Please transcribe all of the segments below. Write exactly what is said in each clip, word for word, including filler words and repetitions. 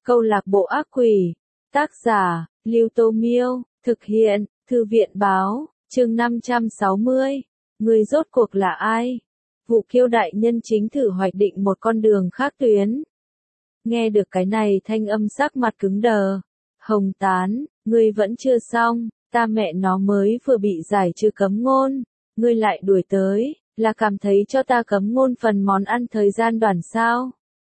Câu lạc bộ ác quỷ. Tác giả, Lưu Tô Miêu. Thực hiện, Thư viện báo. Chương năm trăm sáu mươi. Người rốt cuộc là ai? Vụ Kiêu đại nhân chính thử hoạch định một con đường khác tuyến. Nghe được cái này thanh âm sắc mặt cứng đờ. Hồng Tán, ngươi vẫn chưa xong, ta mẹ nó mới vừa bị giải trừ cấm ngôn. Ngươi lại đuổi tới, là cảm thấy cho ta cấm ngôn phần món ăn thời gian đoàn sao?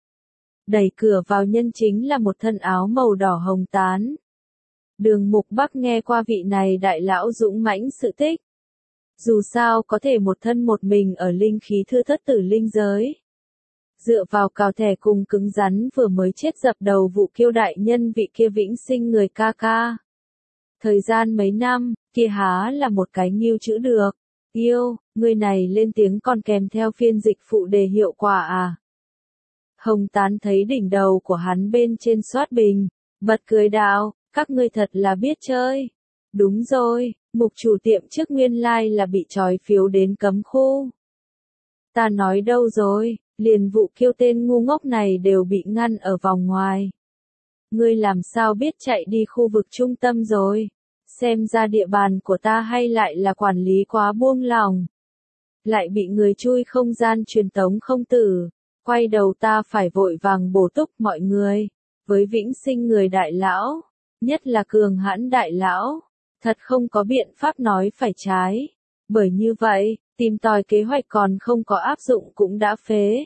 Đẩy cửa vào nhân chính là một thân áo màu đỏ Hồng Tán. Đường Mục Bắc nghe qua vị này đại lão dũng mãnh sự tích. Dù sao có thể một thân một mình ở linh khí thưa thất tử linh giới. Dựa vào cào thẻ cùng cứng rắn vừa mới chết dập đầu Vụ Kiêu đại nhân vị kia vĩnh sinh người ca ca. Thời gian mấy năm, kia há là một cái nghiêu chữ được. Yêu, người này lên tiếng còn kèm theo phiên dịch phụ đề hiệu quả à. Hồng Tán thấy đỉnh đầu của hắn bên trên soát bình, bật cười đạo, các ngươi thật là biết chơi. Đúng rồi, mục chủ tiệm trước nguyên lai like là bị trói phiếu đến cấm khu. Ta nói đâu rồi, liền Vụ Kiêu tên ngu ngốc này đều bị ngăn ở vòng ngoài. Ngươi làm sao biết chạy đi khu vực trung tâm rồi? Xem ra địa bàn của ta hay lại là quản lý quá buông lòng. Lại bị người chui không gian truyền tống không tử. Quay đầu ta phải vội vàng bổ túc mọi người. Với vĩnh sinh người đại lão, nhất là cường hãn đại lão, thật không có biện pháp nói phải trái. Bởi như vậy, tìm tòi kế hoạch còn không có áp dụng cũng đã phế.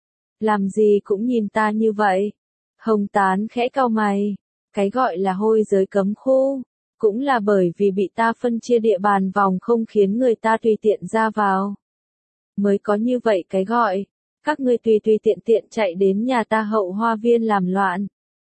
Làm gì cũng nhìn ta như vậy. Hồng Tán khẽ cau mày. Cái gọi là hôi giới cấm khu, cũng là bởi vì bị ta phân chia địa bàn vòng không khiến người ta tùy tiện ra vào. Mới có như vậy cái gọi, các ngươi tùy tùy tiện tiện chạy đến nhà ta hậu hoa viên làm loạn.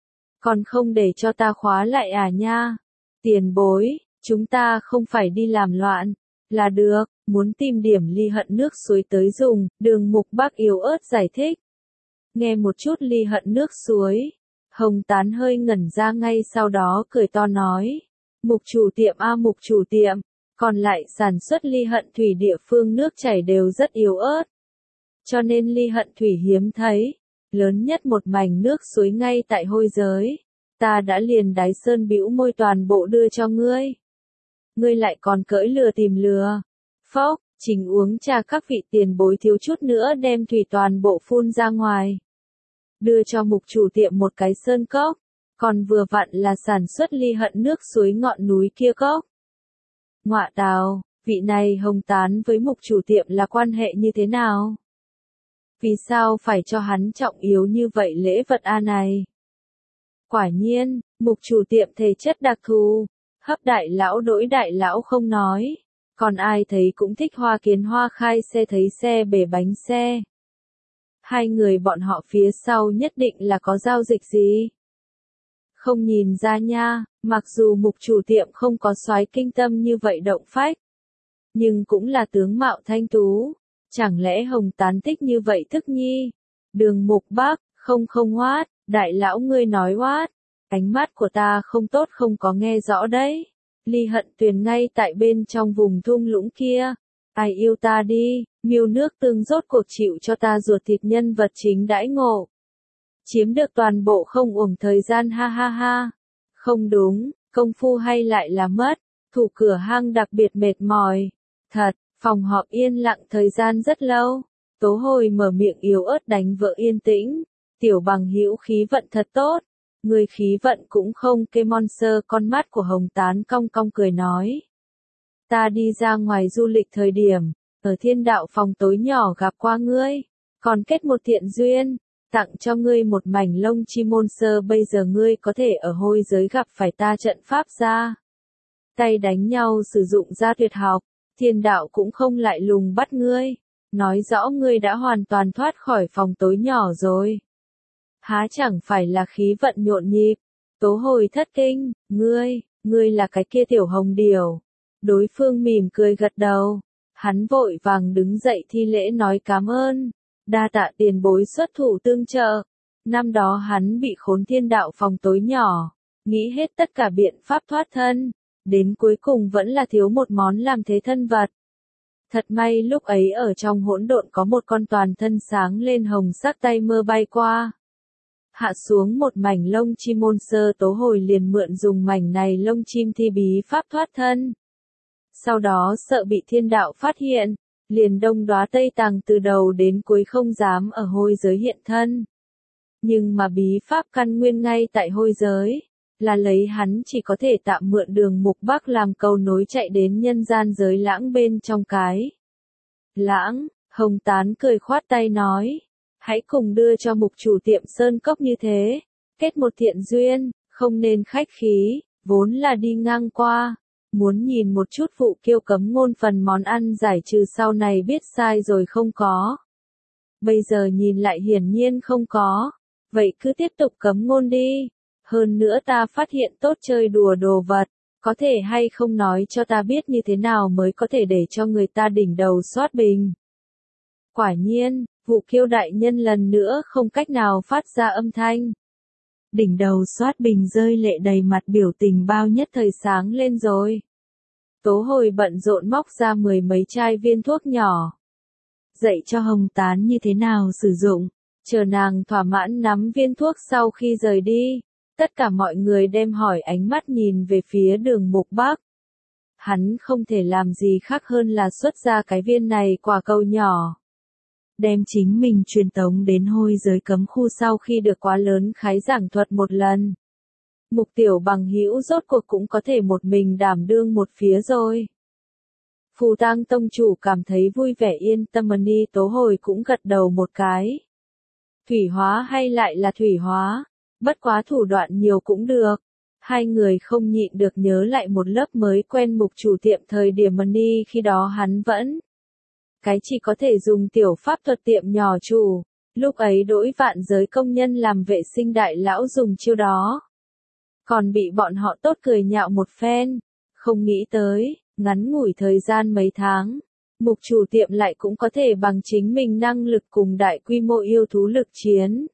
Còn không để cho ta khóa lại à nha. Tiền bối, chúng ta không phải đi làm loạn, là được, muốn tìm điểm ly hận nước suối tới dùng, Đường Mục Bắc yếu ớt giải thích. Nghe một chút ly hận nước suối, Hồng Tán hơi ngẩn ra ngay sau đó cười to nói. Mục chủ tiệm a mục chủ tiệm, còn lại sản xuất ly hận thủy địa phương nước chảy đều rất yếu ớt. Cho nên ly hận thủy hiếm thấy, lớn nhất một mảnh nước suối ngay tại hôi giới. Ta đã liền đáy sơn bĩu môi toàn bộ đưa cho ngươi. Ngươi lại còn cỡi lừa tìm lừa. Phốc, trình uống trà các vị tiền bối thiếu chút nữa đem thủy toàn bộ phun ra ngoài. Đưa cho mục chủ tiệm một cái sơn cốc, còn vừa vặn là sản xuất ly hận nước suối ngọn núi kia cốc. Ngọa tào, vị này Hồng Tán với mục chủ tiệm là quan hệ như thế nào? Vì sao phải cho hắn trọng yếu như vậy lễ vật a này? Quả nhiên, mục chủ tiệm thể chất đặc thù, hấp đại lão đỗi đại lão không nói, còn ai thấy cũng thích hoa kiến hoa khai xe thấy xe bể bánh xe. Hai người bọn họ phía sau nhất định là có giao dịch gì? Không nhìn ra nha, mặc dù mục chủ tiệm không có soái kinh tâm như vậy động phách, nhưng cũng là tướng mạo thanh tú. Chẳng lẽ Hồng Tán thích như vậy thức nhi? Đường Mục Bắc, không không hoát, đại lão ngươi nói hoát. Ánh mắt của ta không tốt không có nghe rõ đấy. Ly hận tuyền ngay tại bên trong vùng thung lũng kia. Ai yêu ta đi, miêu nước tương rốt cuộc chịu cho ta ruột thịt nhân vật chính đãi ngộ. Chiếm được toàn bộ không uổng thời gian ha ha ha. Không đúng, công phu hay lại là mất. Thủ cửa hang đặc biệt mệt mỏi. Thật. Phòng họp yên lặng thời gian rất lâu. Tố Hồi mở miệng yếu ớt đánh vỡ yên tĩnh. Tiểu Bằng hữu khí vận thật tốt. Người khí vận cũng không kê monster. Con mắt của Hồng Tán cong cong cười nói. Ta đi ra ngoài du lịch thời điểm, ở thiên đạo phòng tối nhỏ gặp qua ngươi. Còn kết một thiện duyên, tặng cho ngươi một mảnh lông chi monster. Bây giờ ngươi có thể ở hôi giới gặp phải ta trận pháp ra. Tay đánh nhau sử dụng ra tuyệt học. Thiên đạo cũng không lại lùng bắt ngươi, nói rõ ngươi đã hoàn toàn thoát khỏi phòng tối nhỏ rồi. Há chẳng phải là khí vận nhộn nhịp. Tố Hồi thất kinh, ngươi, ngươi là cái kia tiểu hồng điều. Đối phương mỉm cười gật đầu, hắn vội vàng đứng dậy thi lễ nói cảm ơn, đa tạ tiền bối xuất thủ tương trợ. Năm đó hắn bị khốn thiên đạo phòng tối nhỏ, nghĩ hết tất cả biện pháp thoát thân. Đến cuối cùng vẫn là thiếu một món làm thế thân vật. Thật may lúc ấy ở trong hỗn độn có một con toàn thân sáng lên hồng sắc tay mơ bay qua. Hạ xuống một mảnh lông chim môn sơ tố hồi liền mượn dùng mảnh này lông chim thi bí pháp thoát thân. Sau đó sợ bị thiên đạo phát hiện, liền đông đoá Tây Tàng từ đầu đến cuối không dám ở hôi giới hiện thân. Nhưng mà bí pháp căn nguyên ngay tại hôi giới, là lấy hắn chỉ có thể tạm mượn đường mục bắc làm cầu nối chạy đến nhân gian giới lãng bên trong cái. Lãng, Hồng Tán cười khoát tay nói, hãy cùng đưa cho mục chủ tiệm sơn cốc như thế, kết một thiện duyên, không nên khách khí, vốn là đi ngang qua. Muốn nhìn một chút vụ kiêu cấm ngôn phần món ăn giải trừ sau này biết sai rồi không có. Bây giờ nhìn lại hiển nhiên không có. Vậy cứ tiếp tục cấm ngôn đi. Hơn nữa ta phát hiện tốt chơi đùa đồ vật. Có thể hay không nói cho ta biết như thế nào mới có thể để cho người ta đỉnh đầu xoát bình. Quả nhiên, vụ kiêu đại nhân lần nữa không cách nào phát ra âm thanh. Đỉnh đầu xoát bình rơi lệ đầy mặt biểu tình bao nhất thời sáng lên rồi. Tố hồi bận rộn móc ra mười mấy chai viên thuốc nhỏ. Dạy cho Hồng Tán như thế nào sử dụng, chờ nàng thỏa mãn nắm viên thuốc sau khi rời đi. Tất cả mọi người đem hỏi ánh mắt nhìn về phía đường mục bắc. Hắn không thể làm gì khác hơn là xuất ra cái viên này quả cầu nhỏ. Đem chính mình truyền tống đến hôi giới cấm khu sau khi được quá lớn khái giảng thuật một lần. Mục tiểu bằng hữu rốt cuộc cũng có thể một mình đảm đương một phía rồi. Phù Tang tông chủ cảm thấy vui vẻ yên tâm, Ni Tố Hồi cũng gật đầu một cái. Thủy hóa hay lại là thủy hóa, bất quá thủ đoạn nhiều cũng được. Hai người không nhịn được nhớ lại một lớp mới quen mục chủ tiệm thời điểm Ni khi đó hắn vẫn cái chỉ có thể dùng tiểu pháp thuật tiệm nhỏ chủ, lúc ấy đỗi vạn giới công nhân làm vệ sinh đại lão dùng chiêu đó. Còn bị bọn họ tốt cười nhạo một phen, không nghĩ tới, ngắn ngủi thời gian mấy tháng, mục chủ tiệm lại cũng có thể bằng chính mình năng lực cùng đại quy mô yêu thú lực chiến.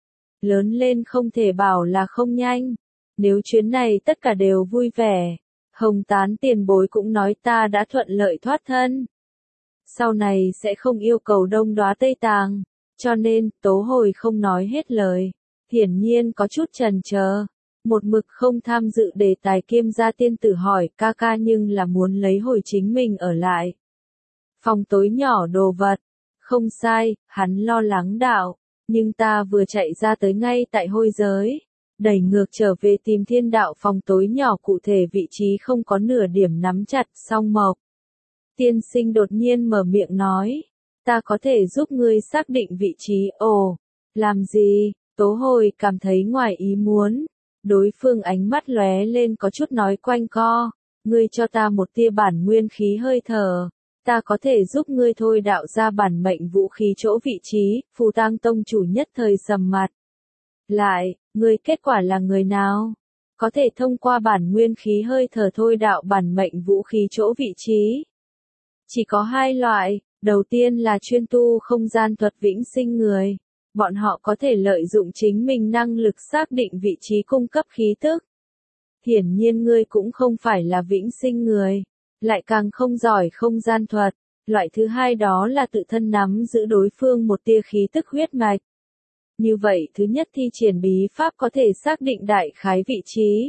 Lớn lên không thể bảo là không nhanh, nếu chuyến này tất cả đều vui vẻ, Hồng Tán tiền bối cũng nói ta đã thuận lợi thoát thân. Sau này sẽ không yêu cầu đông đoá Tây Tàng, cho nên, Tố Hồi không nói hết lời, hiển nhiên có chút chần chờ. Một mực không tham dự đề tài Kiêm gia tiên tử hỏi ca ca nhưng là muốn lấy hồi chính mình ở lại. Phòng tối nhỏ đồ vật. Không sai, hắn lo lắng đạo. Nhưng ta vừa chạy ra tới ngay tại hôi giới. Đẩy ngược trở về tìm thiên đạo phòng tối nhỏ cụ thể vị trí không có nửa điểm nắm chặt song mộc. Tiên sinh đột nhiên mở miệng nói. Ta có thể giúp ngươi xác định vị trí. Ồ, làm gì? Tố Hồi cảm thấy ngoài ý muốn. Đối phương ánh mắt lóe lên có chút nói quanh co, ngươi cho ta một tia bản nguyên khí hơi thở, ta có thể giúp ngươi thôi đạo ra bản mệnh vũ khí chỗ vị trí. Phù Tang tông chủ nhất thời sầm mặt. Lại, ngươi kết quả là người nào? Có thể thông qua bản nguyên khí hơi thở thôi đạo bản mệnh vũ khí chỗ vị trí. Chỉ có hai loại, đầu tiên là chuyên tu không gian thuật vĩnh sinh người. Bọn họ có thể lợi dụng chính mình năng lực xác định vị trí cung cấp khí tức. Hiển nhiên ngươi cũng không phải là vĩnh sinh người, lại càng không giỏi không gian thuật. Loại thứ hai đó là tự thân nắm giữ đối phương một tia khí tức huyết mạch. Như vậy thứ nhất thi triển bí pháp có thể xác định đại khái vị trí.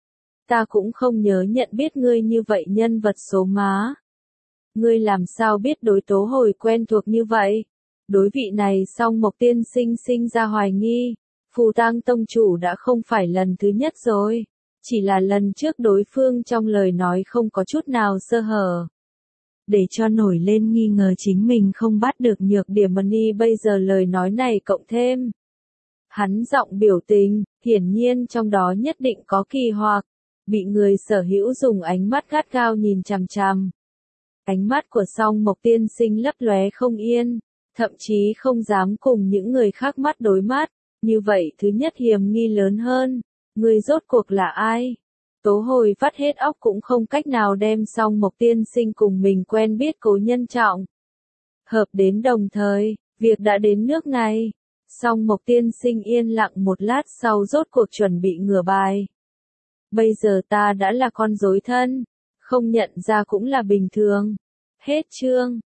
Ta cũng không nhớ nhận biết ngươi như vậy nhân vật số má. Ngươi làm sao biết đối Tố Hồi quen thuộc như vậy? Đối vị này song mộc tiên sinh sinh ra hoài nghi, Phù Tang tông chủ đã không phải lần thứ nhất rồi, chỉ là lần trước đối phương trong lời nói không có chút nào sơ hở. Để cho nổi lên nghi ngờ chính mình không bắt được nhược điểm Ni bây giờ lời nói này cộng thêm. Hắn giọng biểu tình, hiển nhiên trong đó nhất định có kỳ hoặc, bị người sở hữu dùng ánh mắt gắt gao nhìn chằm chằm. Ánh mắt của song mộc tiên sinh lấp lóe không yên. Thậm chí không dám cùng những người khác mắt đối mắt, như vậy thứ nhất hiểm nghi lớn hơn, người rốt cuộc là ai? Tố Hồi vắt hết óc cũng không cách nào đem song mộc tiên sinh cùng mình quen biết cố nhân trọng. Hợp đến đồng thời, việc đã đến nước này, song mộc tiên sinh yên lặng một lát sau rốt cuộc chuẩn bị ngửa bài. Bây giờ ta đã là con rối thân, không nhận ra cũng là bình thường. Hết chương.